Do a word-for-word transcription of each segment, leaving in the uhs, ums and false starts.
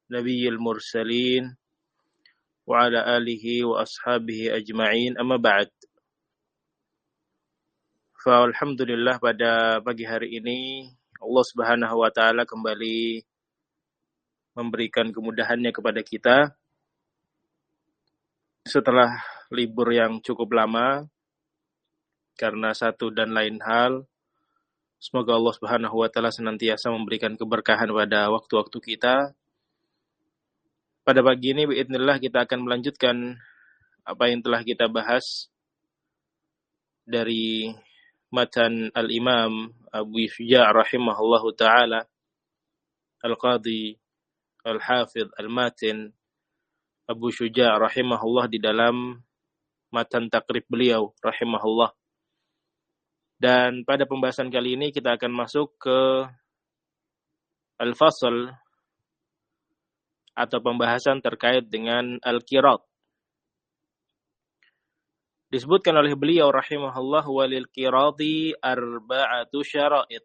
nabiyil mursalin wa ala alihi wa ashabihi ajma'in, amma ba'd. Fa alhamdulillah, pada pagi hari ini Allah Subhanahu wa taala kembali memberikan kemudahannya kepada kita setelah libur yang cukup lama karena satu dan lain hal. Semoga Allah Subhanahu wa taala senantiasa memberikan keberkahan pada waktu-waktu kita. Pada pagi ini biidznillah kita akan melanjutkan apa yang telah kita bahas dari matan al-Imam Abu Syuja' rahimahullahu ta'ala, Al-Qadhi Al-Hafidh Al-Matin Abu Syuja' rahimahullah, di dalam matan takrib beliau rahimahullah. Dan pada pembahasan kali ini kita akan masuk ke Al-Fasl atau pembahasan terkait dengan Al-Qirat. Disebutkan oleh beliau rahimahullah, walil qirati arba'atu syara'id.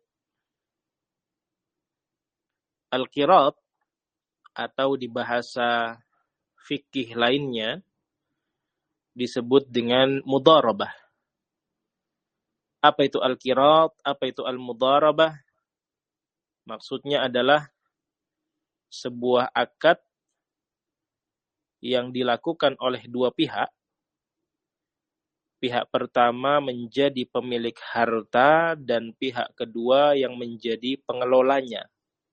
Al-Qirat atau di bahasa fikih lainnya disebut dengan mudharabah. Apa itu Al-Qirat? Apa itu Al-Mudharabah? Maksudnya adalah sebuah akad yang dilakukan oleh dua pihak. Pihak pertama menjadi pemilik harta dan pihak kedua yang menjadi pengelolanya.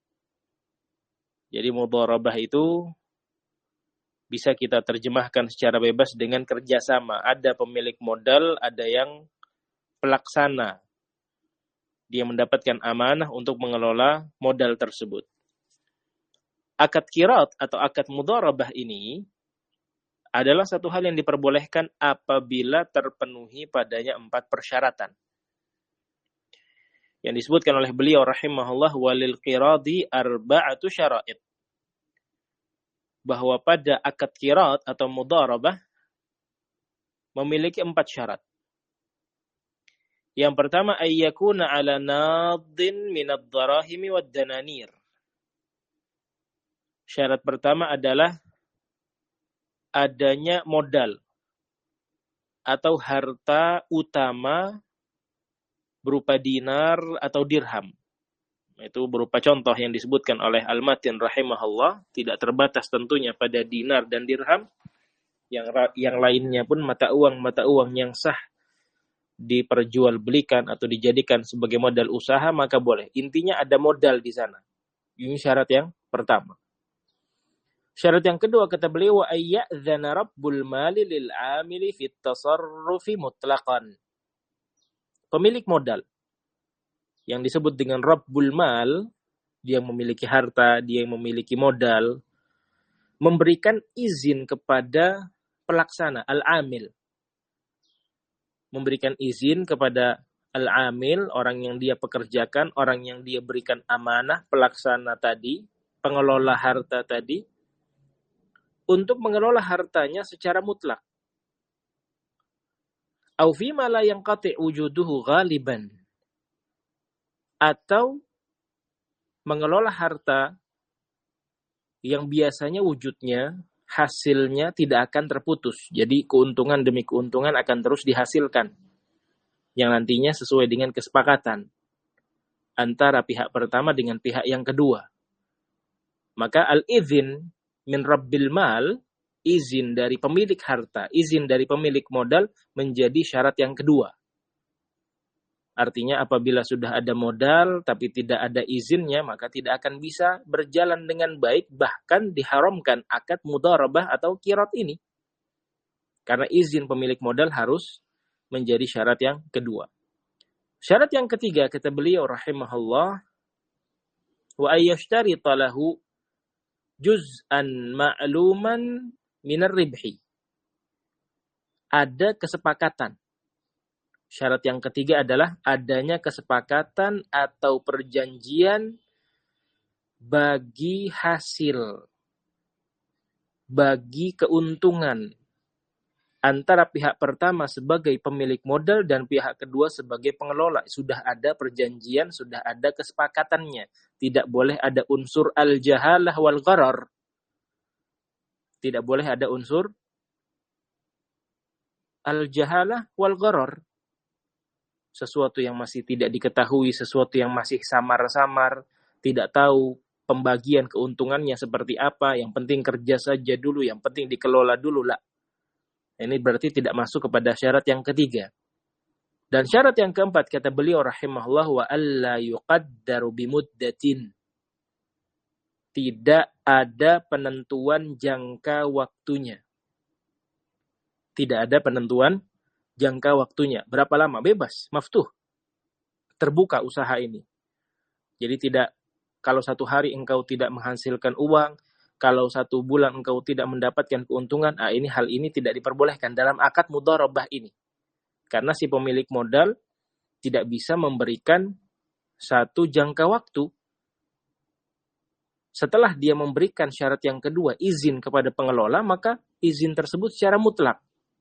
Jadi mudharabah itu bisa kita terjemahkan secara bebas dengan kerjasama. Ada pemilik modal, ada yang pelaksana. Dia mendapatkan amanah untuk mengelola modal tersebut. Akad qirat atau akad mudharabah ini adalah satu hal yang diperbolehkan apabila terpenuhi padanya empat persyaratan. Yang disebutkan oleh beliau rahimahullah, walil qiradi arba'atu syara'id. Bahwa pada akad qirat atau mudharabah memiliki empat syarat. Yang pertama, ayyakuna ala nadin minad darahimi wad dananir. Syarat pertama adalah adanya modal atau harta utama berupa dinar atau dirham. Itu berupa contoh yang disebutkan oleh Al-Matin rahimahullah, tidak terbatas tentunya pada dinar dan dirham. Yang yang lainnya pun mata uang mata uang yang sah diperjualbelikan atau dijadikan sebagai modal usaha, maka boleh. Intinya ada modal di sana. Ini syarat yang pertama. Syarat yang kedua, kata beliau, wa ayya'dzana rabbul mali lil 'amili fit tasarrufi mutlaqan. Pemilik modal yang disebut dengan rabbul mal, dia yang memiliki harta, dia yang memiliki modal, memberikan izin kepada pelaksana al-amil. Memberikan izin kepada al-amil, orang yang dia pekerjakan, orang yang dia berikan amanah, pelaksana tadi, pengelola harta tadi, untuk mengelola hartanya secara mutlak. Au fima la yanqati wujuduhu ghaliban. Atau mengelola harta yang biasanya wujudnya, hasilnya tidak akan terputus. Jadi keuntungan demi keuntungan akan terus dihasilkan. Yang nantinya sesuai dengan kesepakatan antara pihak pertama dengan pihak yang kedua. Maka al-izin min rabbil mal, izin dari pemilik harta, izin dari pemilik modal menjadi syarat yang kedua. Artinya apabila sudah ada modal tapi tidak ada izinnya, maka tidak akan bisa berjalan dengan baik, bahkan diharamkan akad mudharabah atau qirat ini. Karena izin pemilik modal harus menjadi syarat yang kedua. Syarat yang ketiga, kata beliau rahimahullah, wa ayyashtarita lahu juz'an ma'luman minar ribhi. Ada kesepakatan. Syarat yang ketiga adalah adanya kesepakatan atau perjanjian bagi hasil, bagi keuntungan antara pihak pertama sebagai pemilik modal dan pihak kedua sebagai pengelola. Sudah ada perjanjian, sudah ada kesepakatannya. Tidak boleh ada unsur al-jahalah wal gharar. Tidak boleh ada unsur al-jahalah wal gharar. Sesuatu yang masih tidak diketahui, sesuatu yang masih samar-samar, tidak tahu pembagian keuntungannya seperti apa, yang penting kerja saja dulu, yang penting dikelola dulu lah. Ini berarti tidak masuk kepada syarat yang ketiga. Dan syarat yang keempat, kata beliau rahimahullah, wa alla yuqaddaru bimuddatin. Tidak ada penentuan jangka waktunya. Tidak ada penentuan jangka waktunya. Berapa lama? Bebas, maftuh. Terbuka usaha ini. Jadi tidak, kalau satu hari engkau tidak menghasilkan uang, kalau satu bulan engkau tidak mendapatkan keuntungan, ah ini hal ini tidak diperbolehkan dalam akad mudharabah ini. Karena si pemilik modal tidak bisa memberikan satu jangka waktu. Setelah dia memberikan syarat yang kedua, izin kepada pengelola, maka izin tersebut secara mutlak.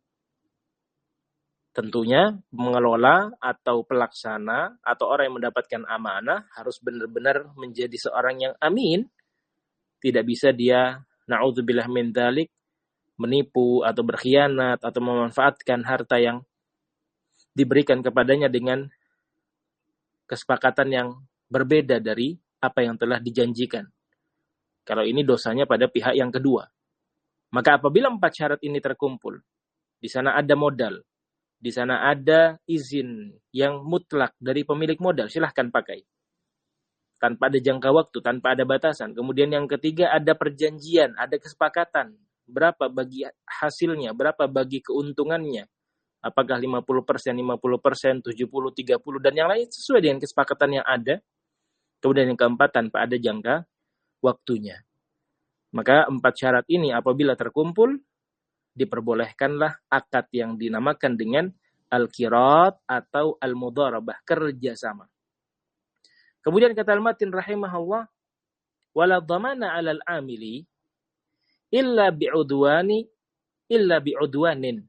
Tentunya pengelola atau pelaksana atau orang yang mendapatkan amanah harus benar-benar menjadi seorang yang amin. Tidak bisa dia, na'udzubillah min dzalik, menipu atau berkhianat atau memanfaatkan harta yang diberikan kepadanya dengan kesepakatan yang berbeda dari apa yang telah dijanjikan. Kalau ini dosanya pada pihak yang kedua. Maka apabila empat syarat ini terkumpul, di sana ada modal, di sana ada izin yang mutlak dari pemilik modal, silahkan pakai. Tanpa ada jangka waktu, tanpa ada batasan. Kemudian yang ketiga ada perjanjian, ada kesepakatan. Berapa bagi hasilnya, berapa bagi keuntungannya. Apakah lima puluh persen, lima puluh persen, tujuh puluh, tiga puluh, dan yang lain sesuai dengan kesepakatan yang ada. Kemudian yang keempat tanpa ada jangka waktunya. Maka empat syarat ini apabila terkumpul, diperbolehkanlah akad yang dinamakan dengan al-qirat atau al-mudharabah, kerjasama. Kemudian kata al-matin rahimahullah, wala dhamana 'alal 'amili illa bi'udwani illa bi'udwanin.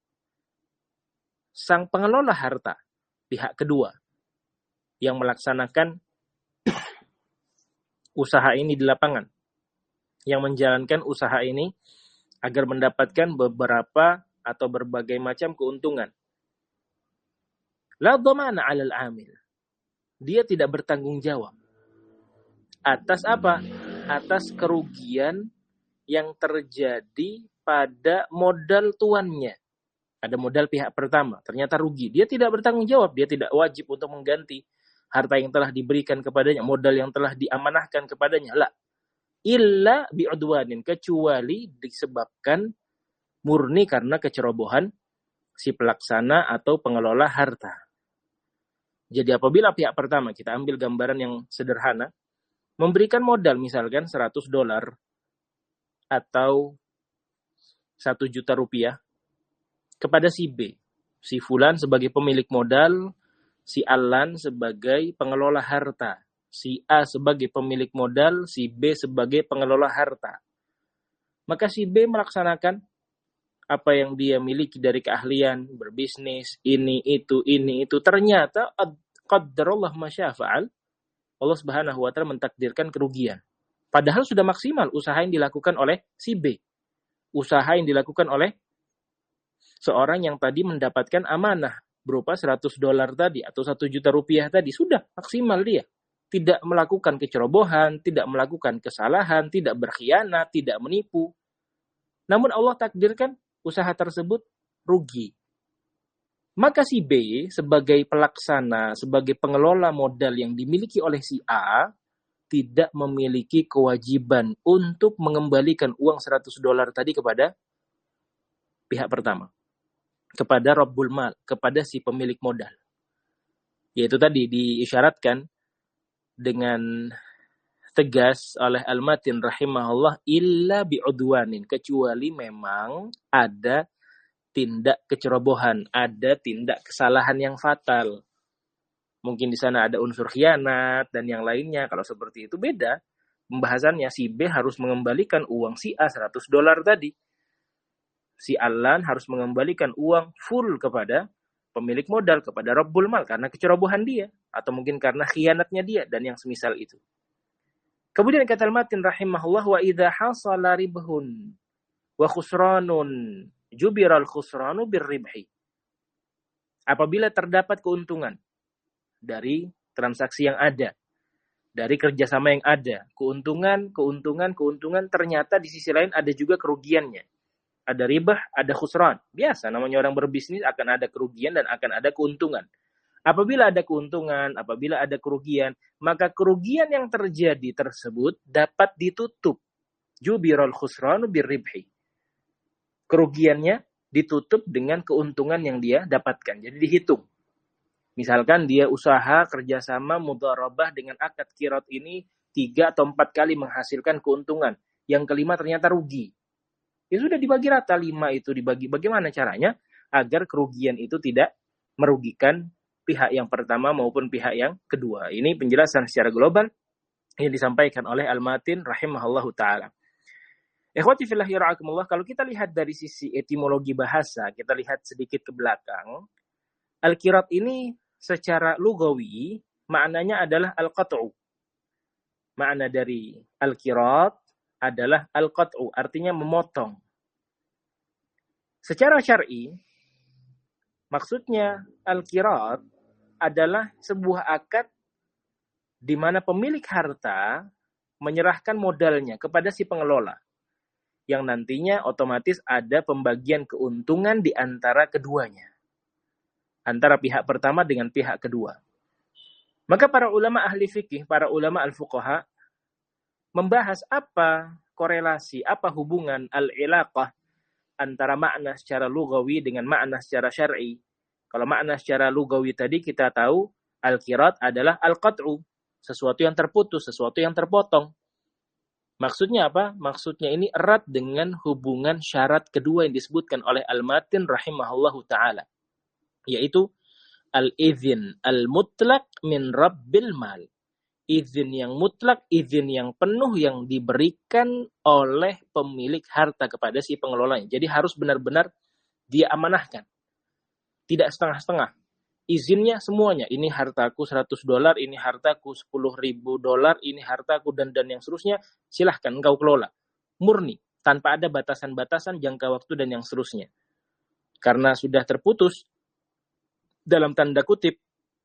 Sang pengelola harta, pihak kedua yang melaksanakan usaha ini di lapangan, yang menjalankan usaha ini agar mendapatkan beberapa atau berbagai macam keuntungan. La dhamana 'alal 'amil. Dia tidak bertanggung jawab. Atas apa? Atas kerugian yang terjadi pada modal tuannya. Ada modal pihak pertama, ternyata rugi. Dia tidak bertanggung jawab, dia tidak wajib untuk mengganti harta yang telah diberikan kepadanya, modal yang telah diamanahkan kepadanya. La. Illa bi'udwanin, kecuali disebabkan murni karena kecerobohan si pelaksana atau pengelola harta. Jadi apabila pihak pertama, kita ambil gambaran yang sederhana, memberikan modal misalkan seratus dolar atau satu juta rupiah kepada si B. Si Fulan sebagai pemilik modal, si Alan sebagai pengelola harta, si A sebagai pemilik modal, si B sebagai pengelola harta. Maka si B melaksanakan apa yang dia miliki dari keahlian, berbisnis, ini, itu, ini, itu. Ternyata, qaddarallah masyafa'al, Allah subhanahu wa ta'ala mentakdirkan kerugian. Padahal sudah maksimal usaha yang dilakukan oleh si B. Usaha yang dilakukan oleh seorang yang tadi mendapatkan amanah berupa seratus dolar tadi atau satu juta rupiah tadi. Sudah maksimal dia. Tidak melakukan kecerobohan, tidak melakukan kesalahan, tidak berkhianat, tidak menipu. Namun Allah takdirkan usaha tersebut rugi. Maka si B sebagai pelaksana, sebagai pengelola modal yang dimiliki oleh si A, tidak memiliki kewajiban untuk mengembalikan uang seratus dolar tadi kepada pihak pertama. Kepada Rabbul Mal, kepada si pemilik modal. Yaitu tadi diisyaratkan dengan tegas oleh Al-Matin rahimahullah, illa bi'udwanin, kecuali memang ada tindak kecerobohan, ada tindak kesalahan yang fatal. Mungkin di sana ada unsur khianat dan yang lainnya. Kalau seperti itu beda pembahasannya. Si B harus mengembalikan uang si A seratus dolar tadi. Si Alan harus mengembalikan uang full kepada pemilik modal, kepada Rabbul Mal, karena kecerobohan dia, atau mungkin karena khianatnya dia, dan yang semisal itu. Kemudian kata Al-Matin rahimahullah, wa idha hasala ribhun Wa khusranun jubiral khusranu birribhi. Apabila terdapat keuntungan dari transaksi yang ada, dari kerjasama yang ada, keuntungan, keuntungan, keuntungan, ternyata di sisi lain ada juga kerugiannya. Ada ribah, ada khusran. Biasa, namanya orang berbisnis akan ada kerugian dan akan ada keuntungan. Apabila ada keuntungan, apabila ada kerugian, maka kerugian yang terjadi tersebut dapat ditutup. Jubirul khusranu birribhi. Kerugiannya ditutup dengan keuntungan yang dia dapatkan. Jadi dihitung. Misalkan dia usaha kerjasama mudharabah dengan akad qirat ini tiga atau empat kali menghasilkan keuntungan. Yang kelima ternyata rugi. Ya sudah dibagi rata, lima itu dibagi. Bagaimana caranya? Agar kerugian itu tidak merugikan pihak yang pertama maupun pihak yang kedua. Ini penjelasan secara global yang disampaikan oleh Al-Matin rahimahullahu ta'ala. Ikhwati fillah yara'akumullah, kalau kita lihat dari sisi etimologi bahasa, kita lihat sedikit ke belakang, al-qirat ini secara lugawi maknanya adalah al-qat'u. Makna dari al-qirat adalah al-qat'u, artinya memotong. Secara syar'i, maksudnya al-qirat adalah sebuah akad di mana pemilik harta menyerahkan modalnya kepada si pengelola, yang nantinya otomatis ada pembagian keuntungan di antara keduanya. Antara pihak pertama dengan pihak kedua. Maka para ulama ahli fikih, para ulama al-fuqaha, membahas apa korelasi, apa hubungan al-ilaqah antara makna secara lugawi dengan makna secara syar'i. Kalau makna secara lugawi tadi kita tahu, al-qirat adalah al-qat'u, sesuatu yang terputus, sesuatu yang terpotong. Maksudnya apa? Maksudnya ini erat dengan hubungan syarat kedua yang disebutkan oleh Al-Matin rahimahullahu ta'ala. Yaitu al-izin al-mutlaq min rabbil mal. Izin yang mutlak, izin yang penuh yang diberikan oleh pemilik harta kepada si pengelolanya. Jadi harus benar-benar dia amanahkan. Tidak setengah-setengah. Izinnya semuanya. Ini hartaku seratus dolar, ini hartaku sepuluh ribu dolar, ini hartaku dan dan yang seterusnya. Silahkan engkau kelola. Murni. Tanpa ada batasan-batasan, jangka waktu dan yang seterusnya. Karena sudah terputus, dalam tanda kutip,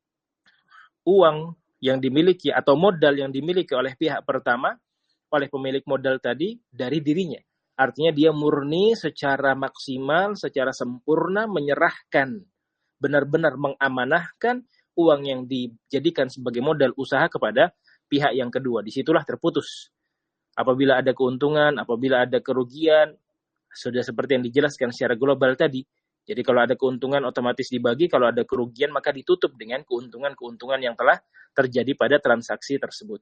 uang yang dimiliki atau modal yang dimiliki oleh pihak pertama, oleh pemilik modal tadi, dari dirinya. Artinya dia murni secara maksimal, secara sempurna menyerahkan, benar-benar mengamanahkan uang yang dijadikan sebagai modal usaha kepada pihak yang kedua. Disitulah terputus. Apabila ada keuntungan, apabila ada kerugian, sudah seperti yang dijelaskan secara global tadi. Jadi kalau ada keuntungan otomatis dibagi, kalau ada kerugian maka ditutup dengan keuntungan-keuntungan yang telah terjadi pada transaksi tersebut.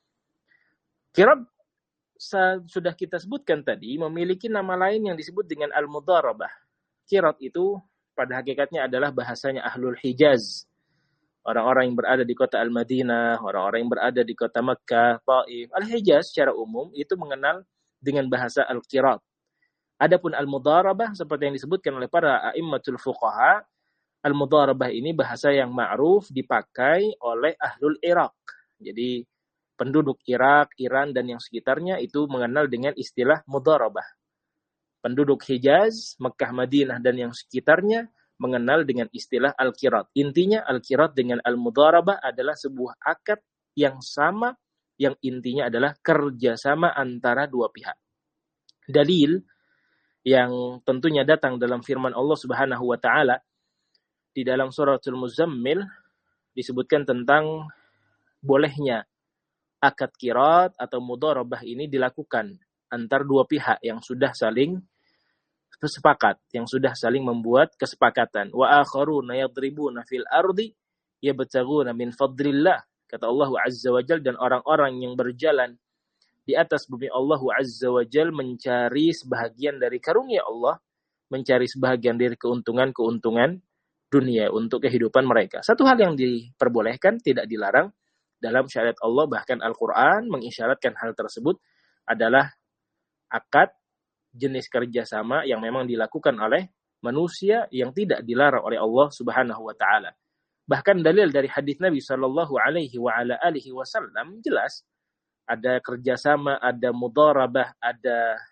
Qirat sudah kita sebutkan tadi memiliki nama lain yang disebut dengan al-mudharabah. Qirat itu pada hakikatnya adalah bahasanya Ahlul Hijaz. Orang-orang yang berada di kota Al-Madinah, orang-orang yang berada di kota Makkah, Taif. Al-Hijaz secara umum itu mengenal dengan bahasa al-qirat. Adapun al-mudharabah seperti yang disebutkan oleh para a'immatul fuqaha, al-mudharabah ini bahasa yang ma'ruf dipakai oleh Ahlul Iraq. Jadi penduduk Irak, Iran dan yang sekitarnya itu mengenal dengan istilah mudharabah. Penduduk Hijaz, Mekah, Madinah, dan yang sekitarnya mengenal dengan istilah al-qirat. Intinya al-qirat dengan al-mudharabah adalah sebuah akad yang sama, yang intinya adalah kerjasama antara dua pihak. Dalil yang tentunya datang dalam firman Allah Subhanahu wa ta'ala di dalam suratul Muzammil disebutkan tentang bolehnya akad qirat atau mudharabah ini dilakukan antar dua pihak yang sudah saling sepakat, yang sudah saling membuat kesepakatan. Wa akharuna yadribuna fil ardi yabtaghuna min fadlillah. Kata Allah Azza wa Jalla, dan orang-orang yang berjalan di atas bumi Allah Azza wa Jalla mencari sebahagian dari karunia Allah, mencari sebahagian dari keuntungan-keuntungan dunia untuk kehidupan mereka. Satu hal yang diperbolehkan, tidak dilarang dalam syariat Allah, bahkan Al-Quran mengisyaratkan hal tersebut adalah akad jenis kerjasama yang memang dilakukan oleh manusia yang tidak dilarang oleh Allah Subhanahu wa ta'ala. Bahkan dalil dari hadis Nabi sallallahu alaihi wa ala alihi wasallam jelas ada kerjasama, ada mudharabah, ada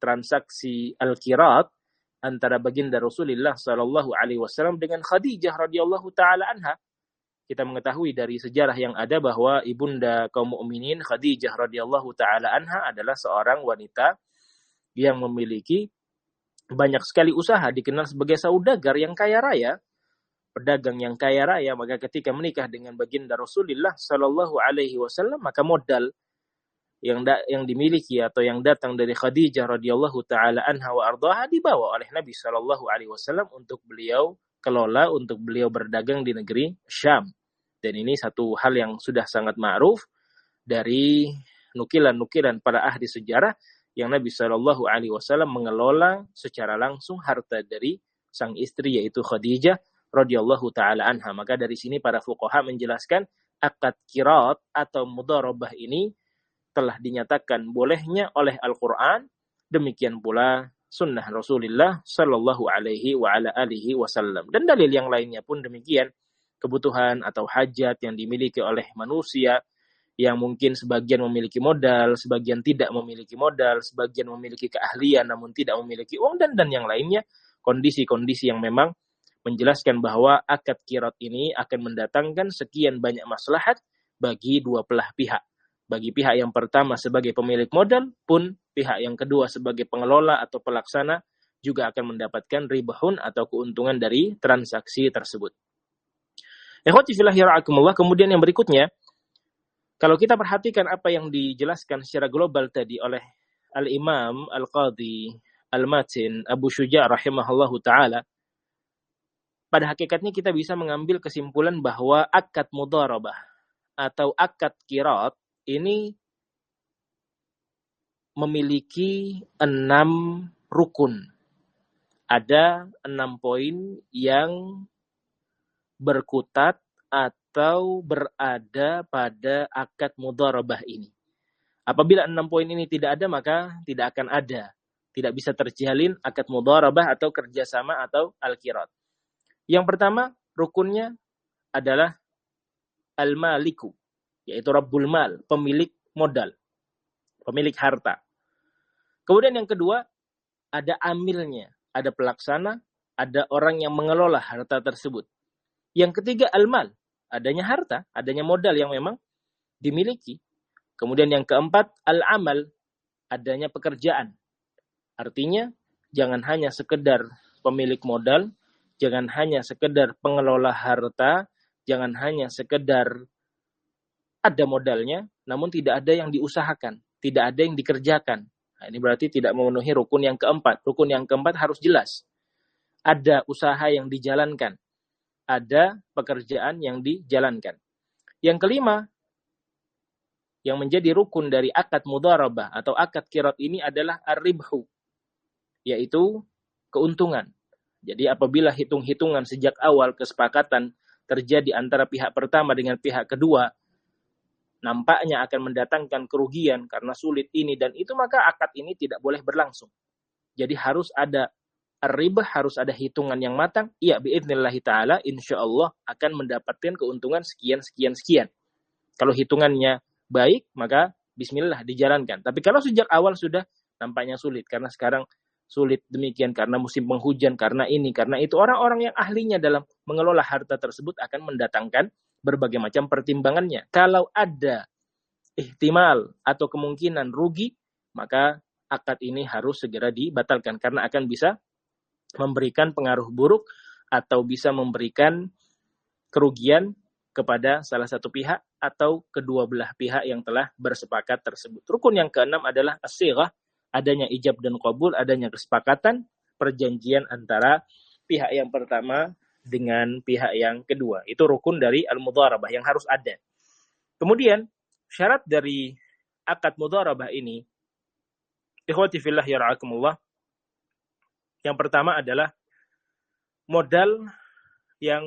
transaksi al-qirat antara baginda Rasulullah sallallahu alaihi wasallam dengan Khadijah radhiyallahu taala anha. Kita mengetahui dari sejarah yang ada bahwa ibunda kaum mukminin Khadijah radhiyallahu taala anha adalah seorang wanita yang memiliki banyak sekali usaha, dikenal sebagai saudagar yang kaya raya, pedagang yang kaya raya. Maka ketika menikah dengan baginda Rasulullah sallallahu alaihi wasallam, maka modal yang da- yang dimiliki atau yang datang dari Khadijah radhiyallahu taala anha wa ardhaha dibawa oleh Nabi sallallahu alaihi wasallam untuk beliau kelola, untuk beliau berdagang di negeri Syam. Dan ini satu hal yang sudah sangat ma'ruf dari nukilan-nukilan para ahli sejarah yang Nabi sallallahu alaihi wasallam mengelola secara langsung harta dari sang istri yaitu Khadijah radhiyallahu taala anha. Maka dari sini para fuqaha menjelaskan akad qirat atau mudharabah ini telah dinyatakan bolehnya oleh Al-Quran, demikian pula sunnah Rasulullah sallallahu alaihi wa ala alihi wasallam. Dan dalil yang lainnya pun demikian, kebutuhan atau hajat yang dimiliki oleh manusia, yang mungkin sebagian memiliki modal, sebagian tidak memiliki modal, sebagian memiliki keahlian namun tidak memiliki uang, dan dan yang lainnya, kondisi-kondisi yang memang menjelaskan bahwa akad qirat ini akan mendatangkan sekian banyak maslahat bagi dua belah pihak. Bagi pihak yang pertama sebagai pemilik modal pun pihak yang kedua sebagai pengelola atau pelaksana juga akan mendapatkan ribahun atau keuntungan dari transaksi tersebut. Ikhwati fillah yara'akumullah, kemudian yang berikutnya, kalau kita perhatikan apa yang dijelaskan secara global tadi oleh Al-Imam Al-Qadhi Al-Matin Abu Syuja' rahimahullahu ta'ala, pada hakikatnya kita bisa mengambil kesimpulan bahwa akad mudharabah atau akad qirat ini memiliki enam rukun. Ada enam poin yang berkutat atau berada pada akad mudharabah ini. Apabila enam poin ini tidak ada, maka tidak akan ada. Tidak bisa terjalin akad mudharabah atau kerjasama atau al-qirat. Yang pertama, rukunnya adalah al-maliku, yaitu Rabbul Mal, pemilik modal, pemilik harta. Kemudian yang kedua, ada amilnya, ada pelaksana, ada orang yang mengelola harta tersebut. Yang ketiga, al-mal, adanya harta, adanya modal yang memang dimiliki. Kemudian yang keempat, al-amal, adanya pekerjaan. Artinya, jangan hanya sekedar pemilik modal, jangan hanya sekedar pengelola harta, jangan hanya sekedar ada modalnya, namun tidak ada yang diusahakan, tidak ada yang dikerjakan. Nah, ini berarti tidak memenuhi rukun yang keempat. Rukun yang keempat harus jelas. Ada usaha yang dijalankan, ada pekerjaan yang dijalankan. Yang kelima, yang menjadi rukun dari akad mudharabah atau akad qirat ini adalah ar-ribhu, yaitu keuntungan. Jadi apabila hitung-hitungan sejak awal kesepakatan terjadi antara pihak pertama dengan pihak kedua, nampaknya akan mendatangkan kerugian karena sulit ini dan itu, maka akad ini tidak boleh berlangsung. Jadi harus ada ar-ribah, harus ada hitungan yang matang. Iya, biidznillah ta'ala, insya Allah akan mendapatkan keuntungan sekian, sekian, sekian. Kalau hitungannya baik, maka bismillah dijalankan. Tapi kalau sejak awal sudah nampaknya sulit, karena sekarang sulit demikian, karena musim penghujan, karena ini, karena itu, orang-orang yang ahlinya dalam mengelola harta tersebut akan mendatangkan berbagai macam pertimbangannya. Kalau ada ihtimal atau kemungkinan rugi, maka akad ini harus segera dibatalkan, karena akan bisa memberikan pengaruh buruk atau bisa memberikan kerugian kepada salah satu pihak atau kedua belah pihak yang telah bersepakat tersebut. Rukun yang keenam adalah as-sighah, adanya ijab dan qabul, adanya kesepakatan, perjanjian antara pihak yang pertama dengan pihak yang kedua. Itu rukun dari al-mudharabah yang harus ada. Kemudian syarat dari akad mudharabah ini, ikhwati fillah yara'akumullah, yang pertama adalah modal yang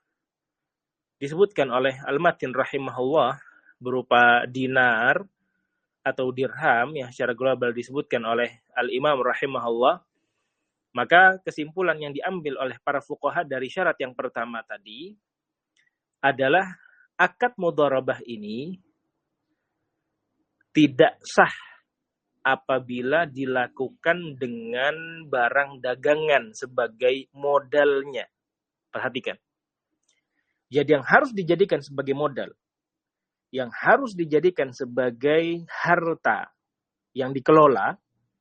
disebutkan oleh Al-Matin rahimahullah berupa dinar atau dirham yang secara global disebutkan oleh Al-Imam rahimahullah. Maka kesimpulan yang diambil oleh para fuqaha dari syarat yang pertama tadi adalah akad mudharabah ini tidak sah apabila dilakukan dengan barang dagangan sebagai modalnya. Perhatikan. Jadi yang harus dijadikan sebagai modal, yang harus dijadikan sebagai harta yang dikelola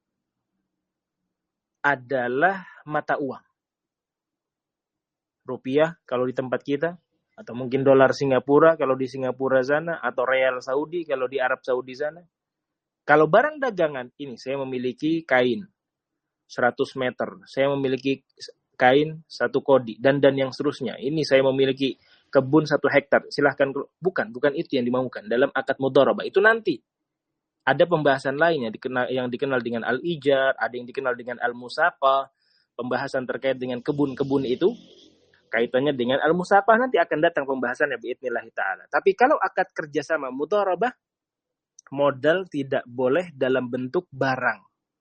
adalah mata uang. Rupiah kalau di tempat kita, atau mungkin dolar Singapura kalau di Singapura sana, atau real Saudi kalau di Arab Saudi sana. Kalau barang dagangan, ini saya memiliki kain seratus meter, saya memiliki kain satu kodi, dan dan yang seterusnya. Ini saya memiliki kebun satu hektar. Silahkan, bukan, bukan itu yang dimaukan dalam akad mudharabah. Itu nanti ada pembahasan lain yang dikenal, yang dikenal dengan al-ijar, ada yang dikenal dengan al-musaqah, pembahasan terkait dengan kebun-kebun itu, kaitannya dengan al-musaqah nanti akan datang pembahasannya biidznillah ta'ala. Tapi kalau akad kerjasama mudharabah, modal tidak boleh dalam bentuk barang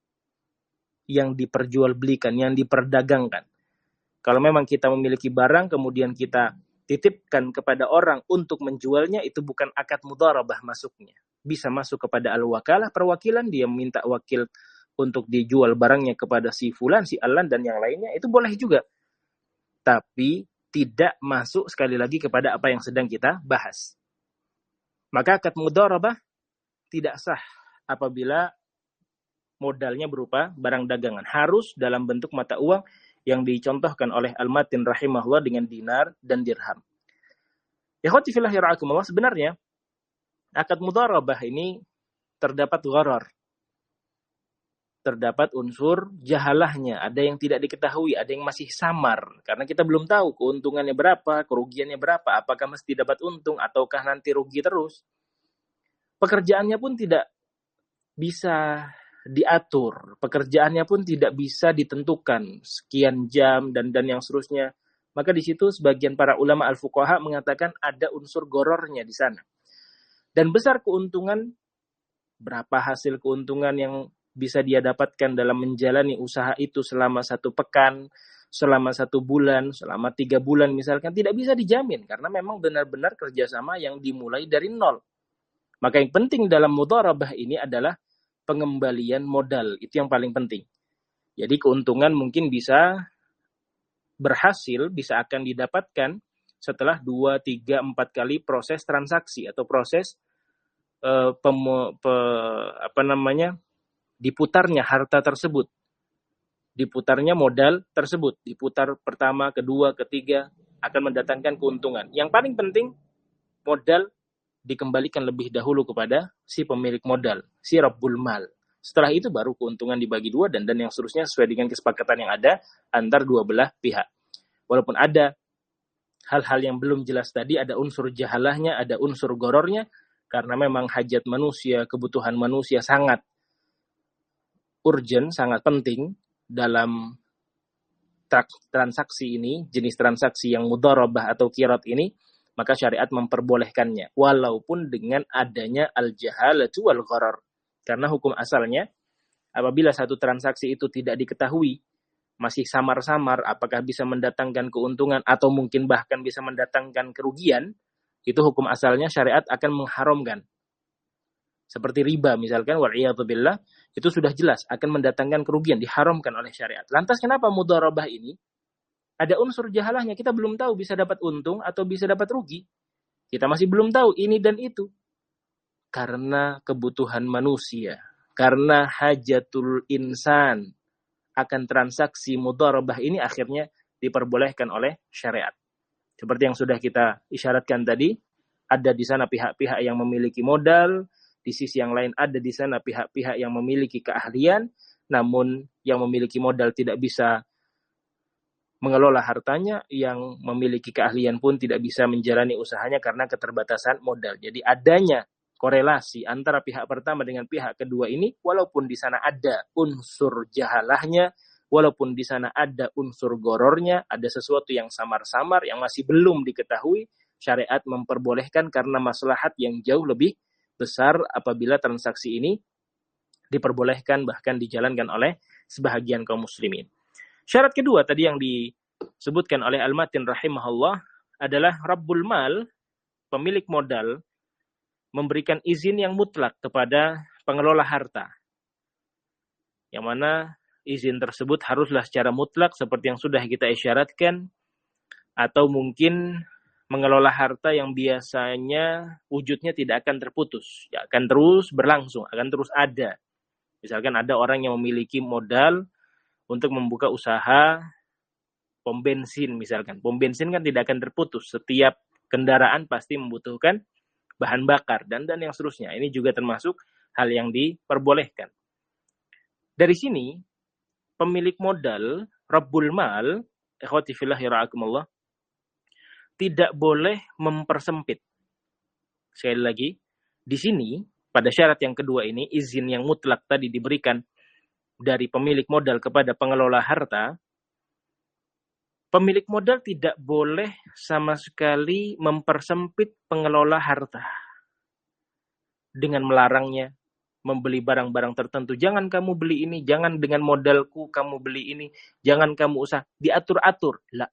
yang diperjualbelikan, yang diperdagangkan. Kalau memang kita memiliki barang, kemudian kita titipkan kepada orang untuk menjualnya, itu bukan akad mudharabah masuknya. Bisa masuk kepada al-wakalah, perwakilan, dia meminta wakil untuk dijual barangnya kepada si fulan, si alan, dan yang lainnya, itu boleh juga. Tapi tidak masuk sekali lagi kepada apa yang sedang kita bahas. Maka akad mudharabah tidak sah apabila modalnya berupa barang dagangan. Harus dalam bentuk mata uang yang dicontohkan oleh Al-Matin rahimahullah dengan dinar dan dirham. Ikhwati fillah yara'akumullah, sebenarnya akad mudharabah ini terdapat gharar. Terdapat unsur jahalahnya. Ada yang tidak diketahui, ada yang masih samar. Karena kita belum tahu keuntungannya berapa, kerugiannya berapa, apakah mesti dapat untung ataukah nanti rugi terus. Pekerjaannya pun tidak bisa diatur, pekerjaannya pun tidak bisa ditentukan sekian jam dan dan yang seterusnya. Maka di situ sebagian para ulama al-fuqaha mengatakan ada unsur gorornya di sana. Dan besar keuntungan, berapa hasil keuntungan yang bisa dia dapatkan dalam menjalani usaha itu selama satu pekan, selama satu bulan, selama tiga bulan misalkan, tidak bisa dijamin karena memang benar-benar kerjasama yang dimulai dari nol. Maka yang penting dalam mudharabah ini adalah pengembalian modal. Itu yang paling penting. Jadi keuntungan mungkin bisa berhasil, bisa akan didapatkan setelah dua, tiga, empat kali proses transaksi atau proses uh, pem, pe, apa namanya diputarnya harta tersebut. Diputarnya modal tersebut. Diputar pertama, kedua, ketiga akan mendatangkan keuntungan. Yang paling penting modal dikembalikan lebih dahulu kepada si pemilik modal, si Rabbul Mal. Setelah itu baru keuntungan dibagi dua dan dan yang seterusnya sesuai dengan kesepakatan yang ada antar dua belah pihak. Walaupun ada hal-hal yang belum jelas tadi, ada unsur jahalahnya, ada unsur gorornya, karena memang hajat manusia, kebutuhan manusia sangat urgent, sangat penting dalam transaksi ini, jenis transaksi yang mudharabah atau qirat ini, maka syariat memperbolehkannya, walaupun dengan adanya al-jahalatu wal gharar. Karena hukum asalnya, apabila satu transaksi itu tidak diketahui, masih samar-samar, apakah bisa mendatangkan keuntungan atau mungkin bahkan bisa mendatangkan kerugian, itu hukum asalnya syariat akan mengharamkan. Seperti riba misalkan, wal'iyadzubillah, itu sudah jelas akan mendatangkan kerugian, diharamkan oleh syariat. Lantas kenapa mudharabah ini ada unsur jahalahnya? Kita belum tahu bisa dapat untung atau bisa dapat rugi. Kita masih belum tahu ini dan itu. Karena kebutuhan manusia, karena hajatul insan akan transaksi mudharabah ini akhirnya diperbolehkan oleh syariat. Seperti yang sudah kita isyaratkan tadi, ada di sana pihak-pihak yang memiliki modal, di sisi yang lain ada di sana pihak-pihak yang memiliki keahlian, namun yang memiliki modal tidak bisa mengelola hartanya, yang memiliki keahlian pun tidak bisa menjalani usahanya karena keterbatasan modal. Jadi adanya korelasi antara pihak pertama dengan pihak kedua ini, walaupun di sana ada unsur jahalahnya, walaupun di sana ada unsur gorornya, ada sesuatu yang samar-samar, yang masih belum diketahui, syariat memperbolehkan karena maslahat yang jauh lebih besar apabila transaksi ini diperbolehkan bahkan dijalankan oleh sebahagian kaum muslimin. Syarat kedua tadi yang disebutkan oleh Al-Matin rahimahullah adalah Rabbul Mal, pemilik modal, memberikan izin yang mutlak kepada pengelola harta yang mana izin tersebut haruslah secara mutlak seperti yang sudah kita isyaratkan, atau mungkin mengelola harta yang biasanya wujudnya tidak akan terputus, ya, akan terus berlangsung, akan terus ada. Misalkan ada orang yang memiliki modal untuk membuka usaha pom bensin misalkan. Pom bensin kan tidak akan terputus, setiap kendaraan pasti membutuhkan bahan bakar dan dan yang seterusnya. Ini juga termasuk hal yang diperbolehkan. Dari sini pemilik modal, Rabbul Mal, ikhwati fillah yara'akumullah, tidak boleh mempersempit. Sekali lagi, di sini pada syarat yang kedua ini, izin yang mutlak tadi diberikan dari pemilik modal kepada pengelola harta, pemilik modal tidak boleh sama sekali mempersempit pengelola harta dengan melarangnya membeli barang-barang tertentu. Jangan kamu beli ini, jangan dengan modalku kamu beli ini, jangan kamu usah diatur-atur. Lah.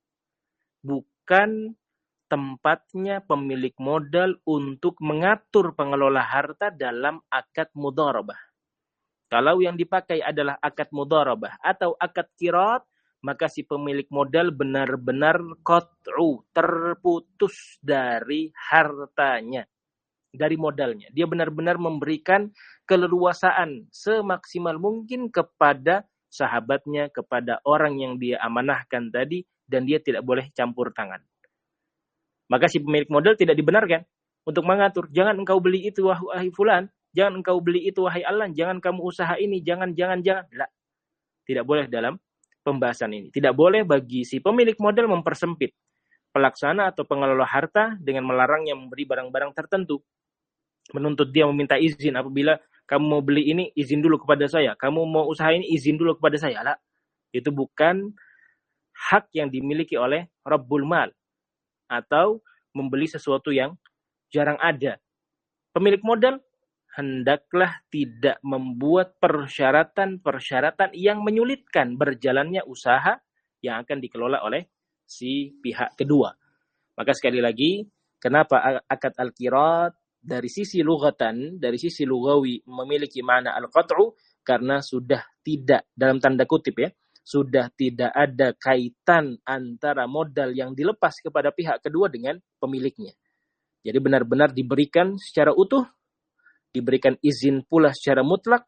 Bukan tempatnya pemilik modal untuk mengatur pengelola harta dalam akad mudharabah. Kalau yang dipakai adalah akad mudharabah atau akad qirat, maka si pemilik modal benar-benar qat'u, terputus dari hartanya, dari modalnya. Dia benar-benar memberikan keleluasaan semaksimal mungkin kepada sahabatnya, kepada orang yang dia amanahkan tadi, dan dia tidak boleh campur tangan. Maka si pemilik modal tidak dibenarkan untuk mengatur, jangan engkau beli itu wahai fulan, jangan engkau beli itu wahai Alan, jangan kamu usaha ini, jangan, jangan, jangan. Lah. Tidak boleh dalam pembahasan ini. Tidak boleh bagi si pemilik modal mempersempit pelaksana atau pengelola harta dengan melarangnya memberi barang-barang tertentu. Menuntut dia meminta izin apabila kamu mau beli ini, izin dulu kepada saya. Kamu mau usaha ini, izin dulu kepada saya. Lah. Itu bukan hak yang dimiliki oleh Rabbul Mal atau membeli sesuatu yang jarang ada. Pemilik modal hendaklah tidak membuat persyaratan-persyaratan yang menyulitkan berjalannya usaha yang akan dikelola oleh si pihak kedua. Maka sekali lagi, kenapa akad al-qirat dari sisi lughatan, dari sisi lughawi memiliki makna al-qat'u? Karena sudah tidak, dalam tanda kutip ya, sudah tidak ada kaitan antara modal yang dilepas kepada pihak kedua dengan pemiliknya. Jadi benar-benar diberikan secara utuh, diberikan izin pula secara mutlak,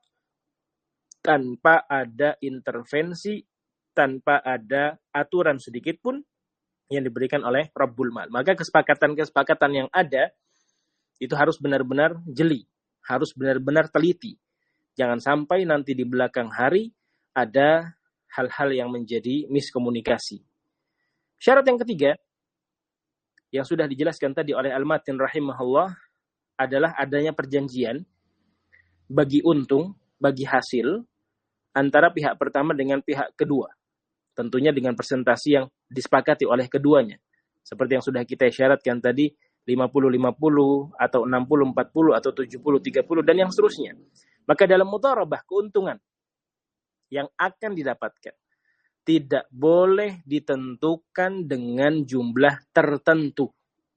tanpa ada intervensi, tanpa ada aturan sedikit pun yang diberikan oleh Rabbul Mal. Maka kesepakatan-kesepakatan yang ada, itu harus benar-benar jeli, harus benar-benar teliti. Jangan sampai nanti di belakang hari ada hal-hal yang menjadi miskomunikasi. Syarat yang ketiga, yang sudah dijelaskan tadi oleh Al-Matin rahimahullah, adalah adanya perjanjian bagi untung, bagi hasil antara pihak pertama dengan pihak kedua. Tentunya dengan presentasi yang disepakati oleh keduanya. Seperti yang sudah kita isyaratkan tadi, lima puluh lima puluh atau enam puluh empat puluh atau tujuh puluh tiga puluh dan yang seterusnya. Maka dalam mudharabah keuntungan yang akan didapatkan tidak boleh ditentukan dengan jumlah tertentu.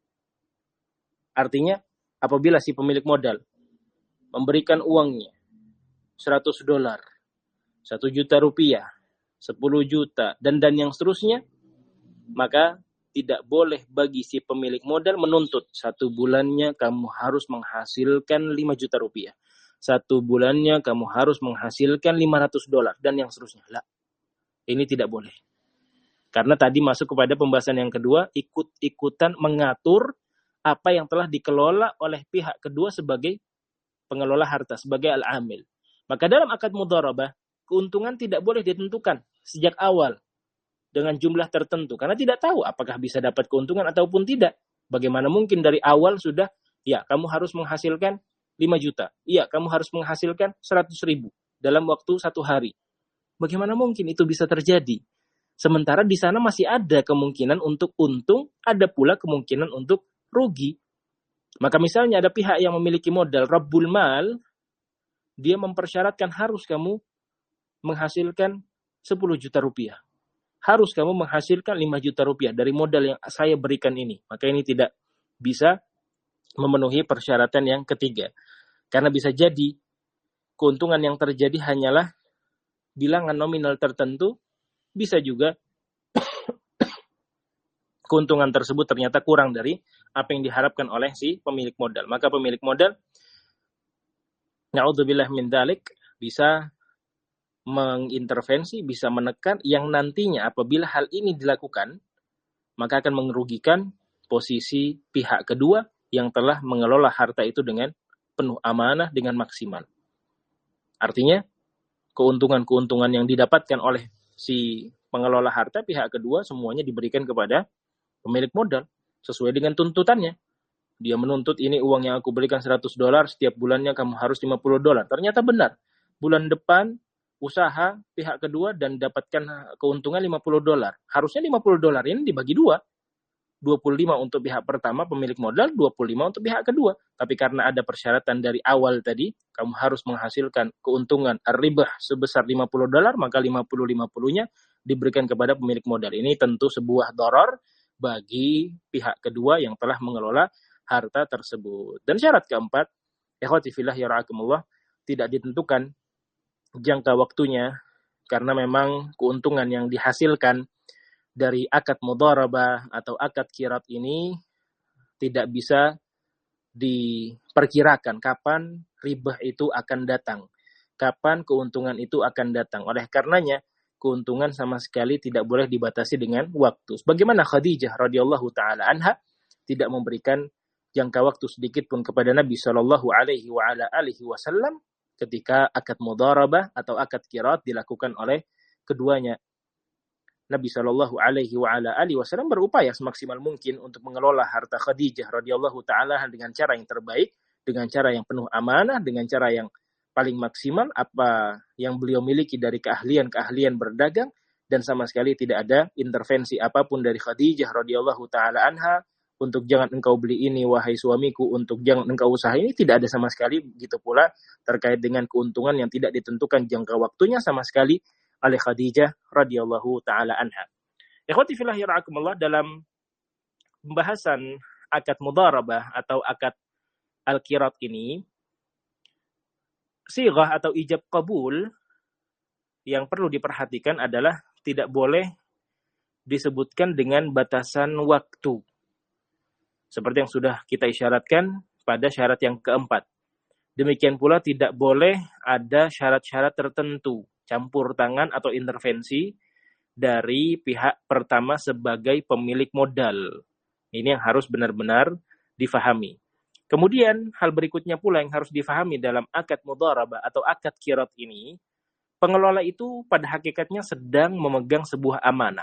Artinya apabila si pemilik modal memberikan uangnya seratus dolar, satu juta rupiah, sepuluh juta, dan dan yang seterusnya, maka tidak boleh bagi si pemilik modal menuntut satu bulannya kamu harus menghasilkan lima juta rupiah. Satu bulannya kamu harus menghasilkan lima ratus dolar, dan yang seterusnya. Lah, ini tidak boleh. Karena tadi masuk kepada pembahasan yang kedua, ikut-ikutan mengatur apa yang telah dikelola oleh pihak kedua sebagai pengelola harta, sebagai al-amil. Maka dalam akad mudharabah, keuntungan tidak boleh ditentukan sejak awal dengan jumlah tertentu. Karena tidak tahu apakah bisa dapat keuntungan ataupun tidak. Bagaimana mungkin dari awal sudah, ya kamu harus menghasilkan lima juta. Iya, kamu harus menghasilkan seratus ribu dalam waktu satu hari. Bagaimana mungkin itu bisa terjadi? Sementara di sana masih ada kemungkinan untuk untung, ada pula kemungkinan untuk rugi. Maka misalnya ada pihak yang memiliki modal Rabbul Mal, dia mempersyaratkan harus kamu menghasilkan sepuluh juta rupiah. Harus kamu menghasilkan lima juta rupiah dari modal yang saya berikan ini. Maka ini tidak bisa memenuhi persyaratan yang ketiga. Karena bisa jadi keuntungan yang terjadi hanyalah bilangan nominal tertentu, bisa juga keuntungan tersebut ternyata kurang dari apa yang diharapkan oleh si pemilik modal. Maka pemilik modal, na'udzubillah min dzalik, bisa mengintervensi, bisa menekan, yang nantinya apabila hal ini dilakukan, maka akan merugikan posisi pihak kedua yang telah mengelola harta itu dengan penuh amanah, dengan maksimal. Artinya, keuntungan-keuntungan yang didapatkan oleh si pengelola harta, pihak kedua, semuanya diberikan kepada pemilik modal sesuai dengan tuntutannya. Dia menuntut, ini uang yang aku berikan seratus dolar, setiap bulannya kamu harus lima puluh dolar. Ternyata benar. Bulan depan usaha pihak kedua dan dapatkan keuntungan lima puluh dolar. Harusnya lima puluh dolar ini dibagi dua. dua puluh lima untuk pihak pertama pemilik modal, dua puluh lima untuk pihak kedua. Tapi karena ada persyaratan dari awal tadi, kamu harus menghasilkan keuntungan ribah sebesar lima puluh dolar, maka lima puluh lima puluh-nya diberikan kepada pemilik modal. Ini tentu sebuah doror bagi pihak kedua yang telah mengelola harta tersebut. Dan syarat keempat, ikhwati fillah ya ra'akumullah, tidak ditentukan jangka waktunya, karena memang keuntungan yang dihasilkan dari akad mudharabah atau akad qirat ini tidak bisa diperkirakan kapan ribah itu akan datang, kapan keuntungan itu akan datang. Oleh karenanya, keuntungan sama sekali tidak boleh dibatasi dengan waktu. Sebagaimana Khadijah radhiyallahu taala anha tidak memberikan jangka waktu sedikit pun kepada Nabi sallallahu alaihi wa ala alihi wasallam ketika akad mudharabah atau akad qirat dilakukan oleh keduanya. Nabi sallallahu alaihi wa ala alihi wasallam berupaya semaksimal mungkin untuk mengelola harta Khadijah radhiyallahu taala dengan cara yang terbaik, dengan cara yang penuh amanah, dengan cara yang paling maksimal apa yang beliau miliki dari keahlian-keahlian berdagang, dan sama sekali tidak ada intervensi apapun dari Khadijah radhiyallahu taala anha untuk jangan engkau beli ini wahai suamiku, untuk jangan engkau usaha ini, tidak ada sama sekali. Begitu pula terkait dengan keuntungan yang tidak ditentukan jangka waktunya sama sekali oleh Khadijah radhiyallahu taala anha. Ikhwati fillah ya ra'akumullah, dalam pembahasan akad mudharabah atau akad al-qirat ini, sighah atau ijab qabul yang perlu diperhatikan adalah tidak boleh disebutkan dengan batasan waktu. Seperti yang sudah kita isyaratkan pada syarat yang keempat. Demikian pula tidak boleh ada syarat-syarat tertentu, campur tangan atau intervensi dari pihak pertama sebagai pemilik modal. Ini yang harus benar-benar difahami. Kemudian hal berikutnya pula yang harus difahami dalam akad mudharabah atau akad qirat ini, pengelola itu pada hakikatnya sedang memegang sebuah amanah.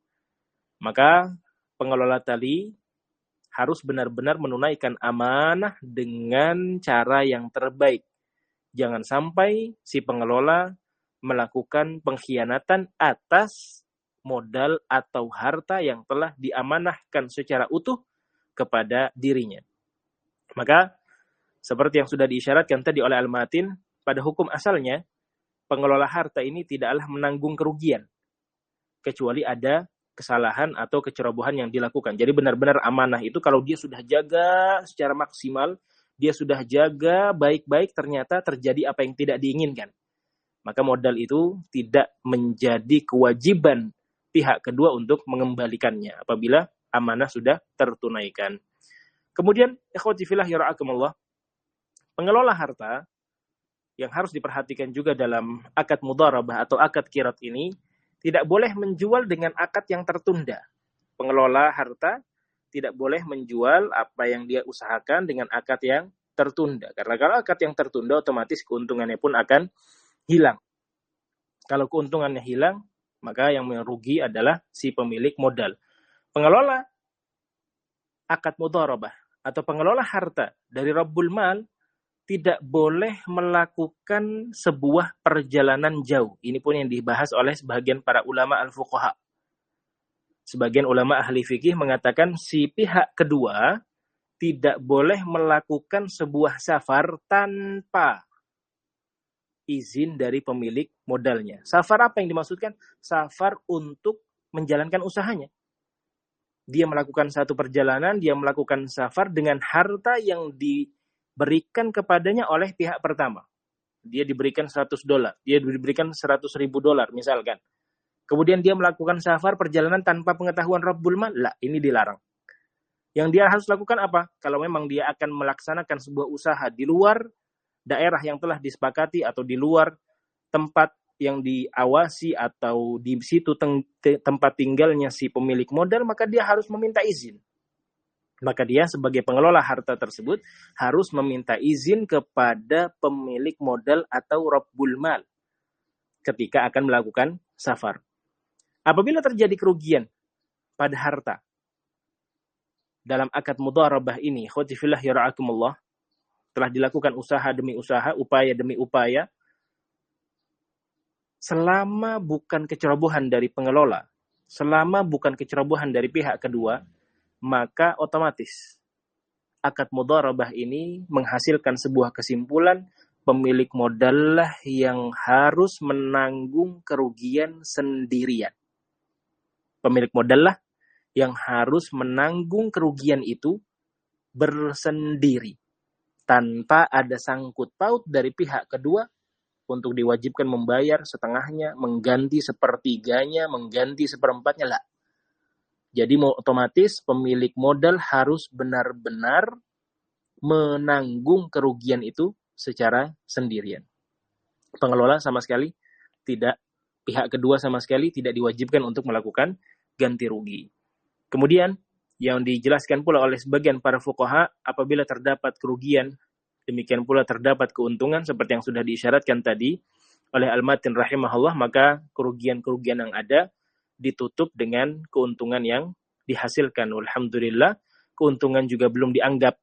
Maka pengelola tadi harus benar-benar menunaikan amanah dengan cara yang terbaik. Jangan sampai si pengelola melakukan pengkhianatan atas modal atau harta yang telah diamanahkan secara utuh kepada dirinya. Maka, seperti yang sudah diisyaratkan tadi oleh Al-Matin, pada hukum asalnya, pengelola harta ini tidaklah menanggung kerugian, kecuali ada kesalahan atau kecerobohan yang dilakukan. Jadi benar-benar amanah itu kalau dia sudah jaga secara maksimal, dia sudah jaga baik-baik, ternyata terjadi apa yang tidak diinginkan, maka modal itu tidak menjadi kewajiban pihak kedua untuk mengembalikannya apabila amanah sudah tertunaikan. Kemudian, ikhwati fillah ya ra'akumullah, pengelola harta yang harus diperhatikan juga dalam akad mudharabah atau akad qirat ini, tidak boleh menjual dengan akad yang tertunda. Pengelola harta tidak boleh menjual apa yang dia usahakan dengan akad yang tertunda. Karena kalau akad yang tertunda, otomatis keuntungannya pun akan hilang. Kalau keuntungannya hilang, maka yang merugi adalah si pemilik modal. Pengelola akad mudharabah atau pengelola harta dari Rabbul Mal tidak boleh melakukan sebuah perjalanan jauh. Ini pun yang dibahas oleh sebagian para ulama al-fuqaha. Sebagian ulama ahli fikih mengatakan si pihak kedua tidak boleh melakukan sebuah safar tanpa izin dari pemilik modalnya. Safar apa yang dimaksudkan? Safar untuk menjalankan usahanya. Dia melakukan satu perjalanan, dia melakukan safar dengan harta yang diberikan kepadanya oleh pihak pertama. dia diberikan seratus dolar, dia diberikan seratus ribu dolar misalkan. Kemudian dia melakukan safar perjalanan tanpa pengetahuan Rabbul Mal, lah ini dilarang. Yang dia harus lakukan apa? Kalau memang dia akan melaksanakan sebuah usaha di luar daerah yang telah disepakati atau di luar tempat yang diawasi atau di situ teng- tempat tinggalnya si pemilik modal, maka dia harus meminta izin. Maka dia sebagai pengelola harta tersebut harus meminta izin kepada pemilik modal atau Rabbul Mal ketika akan melakukan safar. Apabila terjadi kerugian pada harta dalam akad mudharabah ini, khotifillah yara'akumullah, telah dilakukan usaha demi usaha, upaya demi upaya, selama bukan kecerobohan dari pengelola, selama bukan kecerobohan dari pihak kedua, maka otomatis akad mudharabah ini menghasilkan sebuah kesimpulan, pemilik modal lah yang harus menanggung kerugian sendirian. Pemilik modal lah yang harus menanggung kerugian itu bersendiri, tanpa ada sangkut paut dari pihak kedua untuk diwajibkan membayar setengahnya, mengganti sepertiganya, mengganti seperempatnya, lah. Jadi otomatis pemilik modal harus benar-benar menanggung kerugian itu secara sendirian. Pengelola sama sekali tidak, pihak kedua sama sekali tidak diwajibkan untuk melakukan ganti rugi. Kemudian yang dijelaskan pula oleh sebagian para fuqaha, apabila terdapat kerugian, demikian pula terdapat keuntungan seperti yang sudah diisyaratkan tadi oleh Al-Matin rahimahullah, maka kerugian-kerugian yang ada ditutup dengan keuntungan yang dihasilkan. Alhamdulillah, keuntungan juga belum dianggap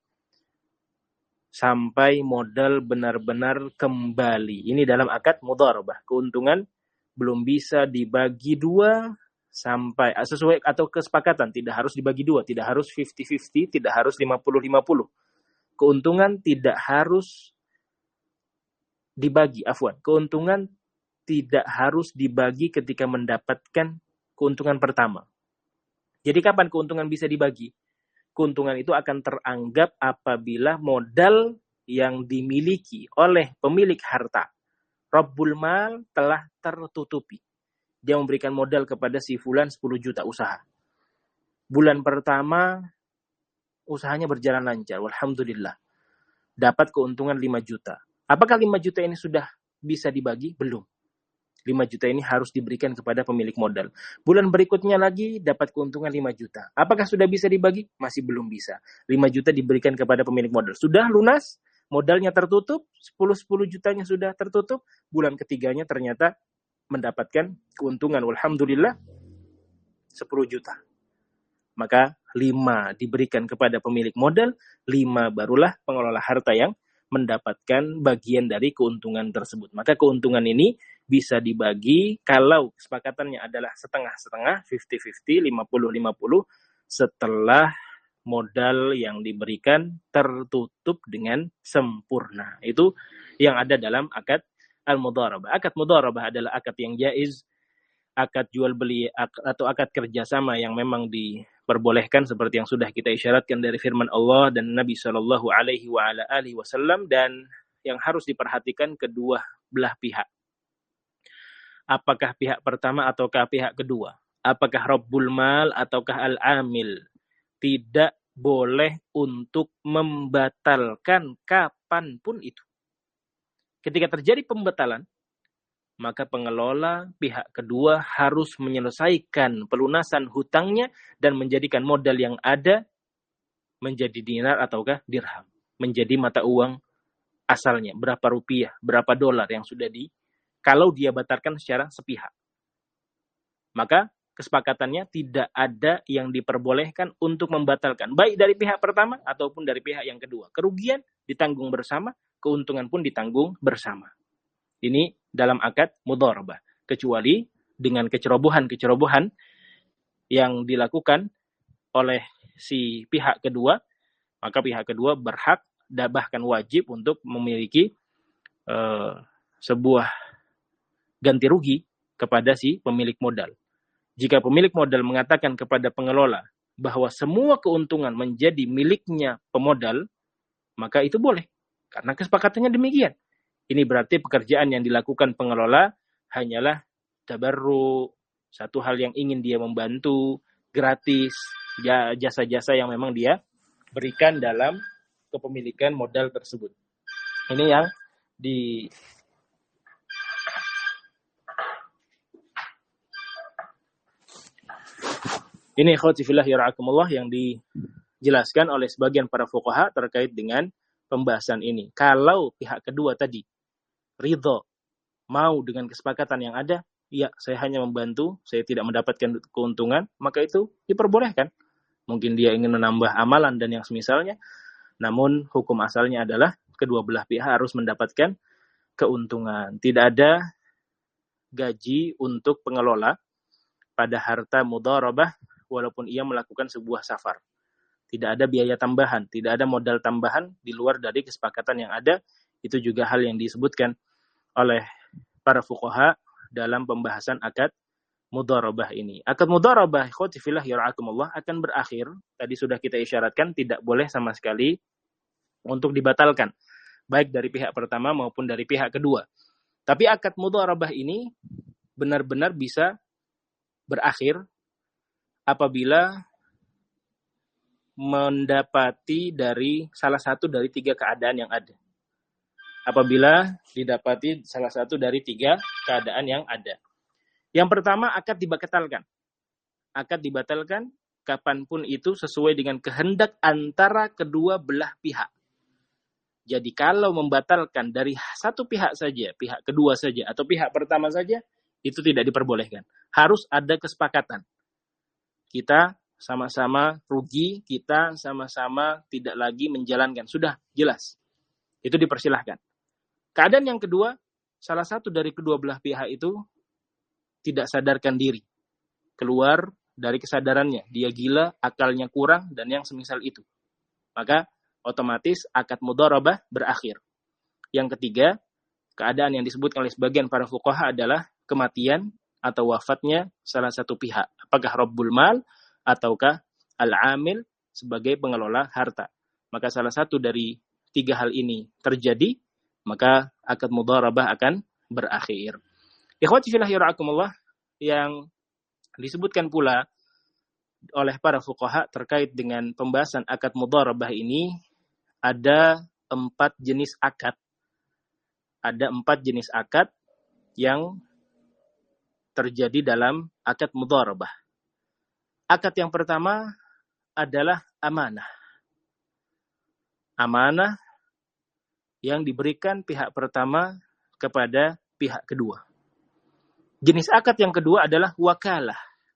sampai modal benar-benar kembali. Ini dalam akad mudharabah. Keuntungan belum bisa dibagi dua sampai sesuai atau kesepakatan, tidak harus dibagi dua, tidak harus lima puluh lima puluh, tidak harus lima puluh lima puluh. Keuntungan tidak harus dibagi, afwan. Keuntungan tidak harus dibagi ketika mendapatkan keuntungan pertama. Jadi kapan keuntungan bisa dibagi? Keuntungan itu akan teranggap apabila modal yang dimiliki oleh pemilik harta, Rabbul Mal, telah tertutupi. Dia memberikan modal kepada si fulan sepuluh juta usaha. Bulan pertama usahanya berjalan lancar, alhamdulillah. Dapat keuntungan lima juta. Apakah lima juta ini sudah bisa dibagi? Belum. lima juta ini harus diberikan kepada pemilik modal. Bulan berikutnya lagi dapat keuntungan lima juta. Apakah sudah bisa dibagi? Masih belum bisa. lima juta diberikan kepada pemilik modal. Sudah lunas, modalnya tertutup, sepuluh sepuluh jutanya sudah tertutup. Bulan ketiganya ternyata mendapatkan keuntungan, alhamdulillah, sepuluh juta. Maka lima diberikan kepada pemilik modal, lima barulah pengelola harta yang mendapatkan bagian dari keuntungan tersebut. Maka keuntungan ini bisa dibagi kalau kesepakatannya adalah setengah-setengah, lima puluh lima puluh, lima puluh lima puluh, setelah modal yang diberikan tertutup dengan sempurna. Itu yang ada dalam akad al-mudharabah. Akad mudharabah adalah akad yang jaiz, akad jual beli atau akad kerjasama yang memang diperbolehkan seperti yang sudah kita isyaratkan dari firman Allah dan Nabi Shallallahu Alaihi Wasallam, dan yang harus diperhatikan kedua belah pihak. Apakah pihak pertama ataukah pihak kedua? Apakah Rabbul Mal ataukah Al-Amil? Tidak boleh untuk membatalkan kapanpun itu. Ketika terjadi pembatalan, maka pengelola pihak kedua harus menyelesaikan pelunasan hutangnya dan menjadikan modal yang ada menjadi dinar ataukah dirham, menjadi mata uang asalnya, berapa rupiah, berapa dolar yang sudah di, kalau dia batalkan secara sepihak. Maka kesepakatannya tidak ada yang diperbolehkan untuk membatalkan, baik dari pihak pertama ataupun dari pihak yang kedua. Kerugian ditanggung bersama, keuntungan pun ditanggung bersama. Ini dalam akad mudharabah. Kecuali dengan kecerobohan-kecerobohan yang dilakukan oleh si pihak kedua, maka pihak kedua berhak dan bahkan wajib untuk memiliki uh, sebuah ganti rugi kepada si pemilik modal. Jika pemilik modal mengatakan kepada pengelola bahwa semua keuntungan menjadi miliknya pemodal, maka itu boleh. Karena kesepakatannya demikian. Ini berarti pekerjaan yang dilakukan pengelola hanyalah tabarru, satu hal yang ingin dia membantu, gratis, jasa-jasa yang memang dia berikan dalam kepemilikan modal tersebut. Ini yang di Ini ikhwati fillah yara'akumullah yang dijelaskan oleh sebagian para fuqaha terkait dengan pembahasan ini. Kalau pihak kedua tadi ridho, mau dengan kesepakatan yang ada, ya saya hanya membantu, saya tidak mendapatkan keuntungan, maka itu diperbolehkan. Mungkin dia ingin menambah amalan dan yang semisalnya, namun hukum asalnya adalah kedua belah pihak harus mendapatkan keuntungan. Tidak ada gaji untuk pengelola pada harta mudharabah walaupun ia melakukan sebuah safar. Tidak ada biaya tambahan, tidak ada modal tambahan di luar dari kesepakatan yang ada. Itu juga hal yang disebutkan oleh para fuqaha dalam pembahasan akad mudharabah ini. Akad mudharabah, ikhwati fillah yara'akumullah, akan berakhir. Tadi sudah kita isyaratkan tidak boleh sama sekali untuk dibatalkan, baik dari pihak pertama maupun dari pihak kedua. Tapi akad mudharabah ini benar-benar bisa berakhir apabila mendapati dari salah satu dari tiga keadaan yang ada. Apabila didapati salah satu dari tiga keadaan yang ada. Yang pertama, akad dibatalkan. Akad dibatalkan kapanpun itu sesuai dengan kehendak antara kedua belah pihak. Jadi kalau membatalkan dari satu pihak saja, pihak kedua saja, atau pihak pertama saja, itu tidak diperbolehkan. Harus ada kesepakatan. Kita sama-sama rugi, kita sama-sama tidak lagi menjalankan. Sudah, jelas. Itu dipersilahkan. Keadaan yang kedua, salah satu dari kedua belah pihak itu tidak sadarkan diri. Keluar dari kesadarannya. Dia gila, akalnya kurang, dan yang semisal itu. Maka otomatis akad mudharabah berakhir. Yang ketiga, keadaan yang disebutkan oleh sebagian para fuqaha adalah kematian atau wafatnya salah satu pihak. Apakah Rabbul Mal ataukah Al-Amil sebagai pengelola harta. Maka salah satu dari tiga hal ini terjadi, maka akad mudharabah akan berakhir. Ikhwati fillah yara'akumullah, yang disebutkan pula oleh para fuqaha terkait dengan pembahasan akad mudharabah ini, ada empat jenis akad. Ada empat jenis akad yang terjadi dalam akad mudharabah. Akad yang pertama adalah amanah. Amanah yang diberikan pihak pertama kepada pihak kedua. Jenis akad yang kedua adalah wakalah.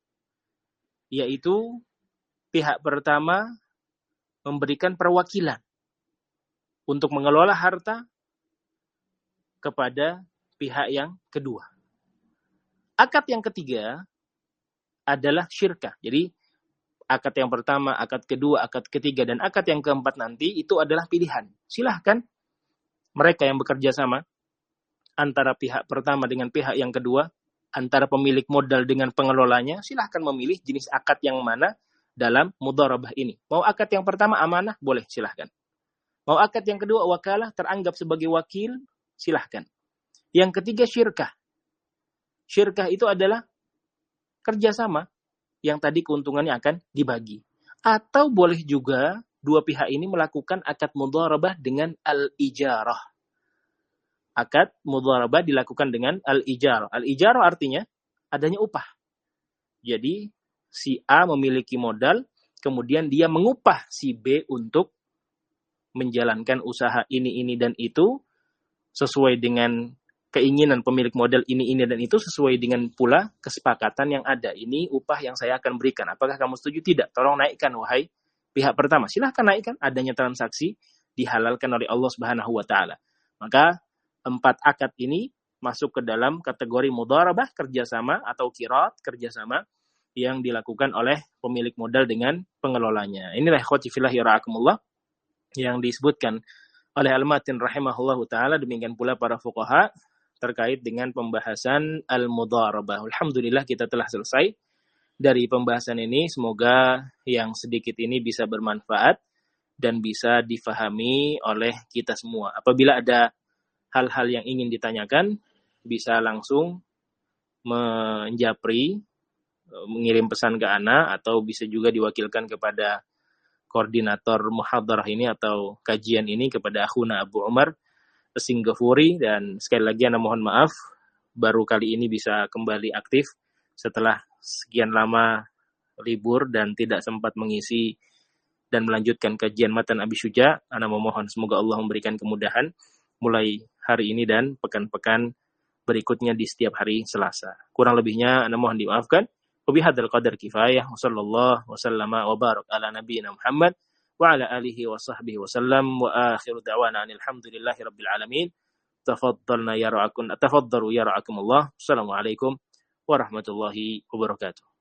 Yaitu pihak pertama memberikan perwakilan untuk mengelola harta kepada pihak yang kedua. Akad yang ketiga adalah syirkah. Jadi akad yang pertama, akad kedua, akad ketiga, dan akad yang keempat nanti itu adalah pilihan. Silahkan mereka yang bekerja sama antara pihak pertama dengan pihak yang kedua, antara pemilik modal dengan pengelolanya, silahkan memilih jenis akad yang mana dalam mudharabah ini. Mau akad yang pertama amanah, boleh, silahkan. Mau akad yang kedua wakalah, teranggap sebagai wakil, silahkan. Yang ketiga syirkah. Syirkah itu adalah kerjasama yang tadi keuntungannya akan dibagi. Atau boleh juga dua pihak ini melakukan akad mudharabah dengan al-ijarah. Akad mudharabah dilakukan dengan al-ijarah. Al-ijarah artinya adanya upah. Jadi si A memiliki modal, kemudian dia mengupah si B untuk menjalankan usaha ini, ini, dan itu sesuai dengan keinginan pemilik modal ini, ini, dan itu sesuai dengan pula kesepakatan yang ada. Ini upah yang saya akan berikan. Apakah kamu setuju? Tidak. Tolong naikkan, wahai pihak pertama. Silahkan naikkan. Adanya transaksi dihalalkan oleh Allah Subhanahu wa Ta'ala. Maka empat akad ini masuk ke dalam kategori mudharabah, kerjasama atau qirat, kerjasama yang dilakukan oleh pemilik modal dengan pengelolanya. Inilah ikhwati fillah yara'akumullah yang disebutkan oleh Al-Matin rahimahullahu ta'ala. Demikian pula para fuqaha terkait dengan pembahasan al-mudharabah. Alhamdulillah kita telah selesai dari pembahasan ini. Semoga yang sedikit ini bisa bermanfaat dan bisa difahami oleh kita semua. Apabila ada hal-hal yang ingin ditanyakan, bisa langsung menjapri, mengirim pesan ke ana, atau bisa juga diwakilkan kepada koordinator muhadarah ini atau kajian ini kepada akhuna Abu Umar Singgafuri. Dan sekali lagi ana mohon maaf baru kali ini bisa kembali aktif setelah sekian lama libur dan tidak sempat mengisi dan melanjutkan kajian matan Abi Syuja. Ana memohon semoga Allah memberikan kemudahan mulai hari ini dan pekan-pekan berikutnya di setiap hari Selasa. Kurang lebihnya ana mohon dimaafkan. Wabihadzal qadar kifayah. Wassallallahu wasallama wa barak ala nabiyyina Muhammad wa ala alihi wa sahbihi wasallam wa akhiru da'wana alhamdulillahi rabbil alamin. Tafaddalna ya ra'akun, tafaddalu ya ra'akumullah. Assalamualaikum warahmatullahi wabarakatuh.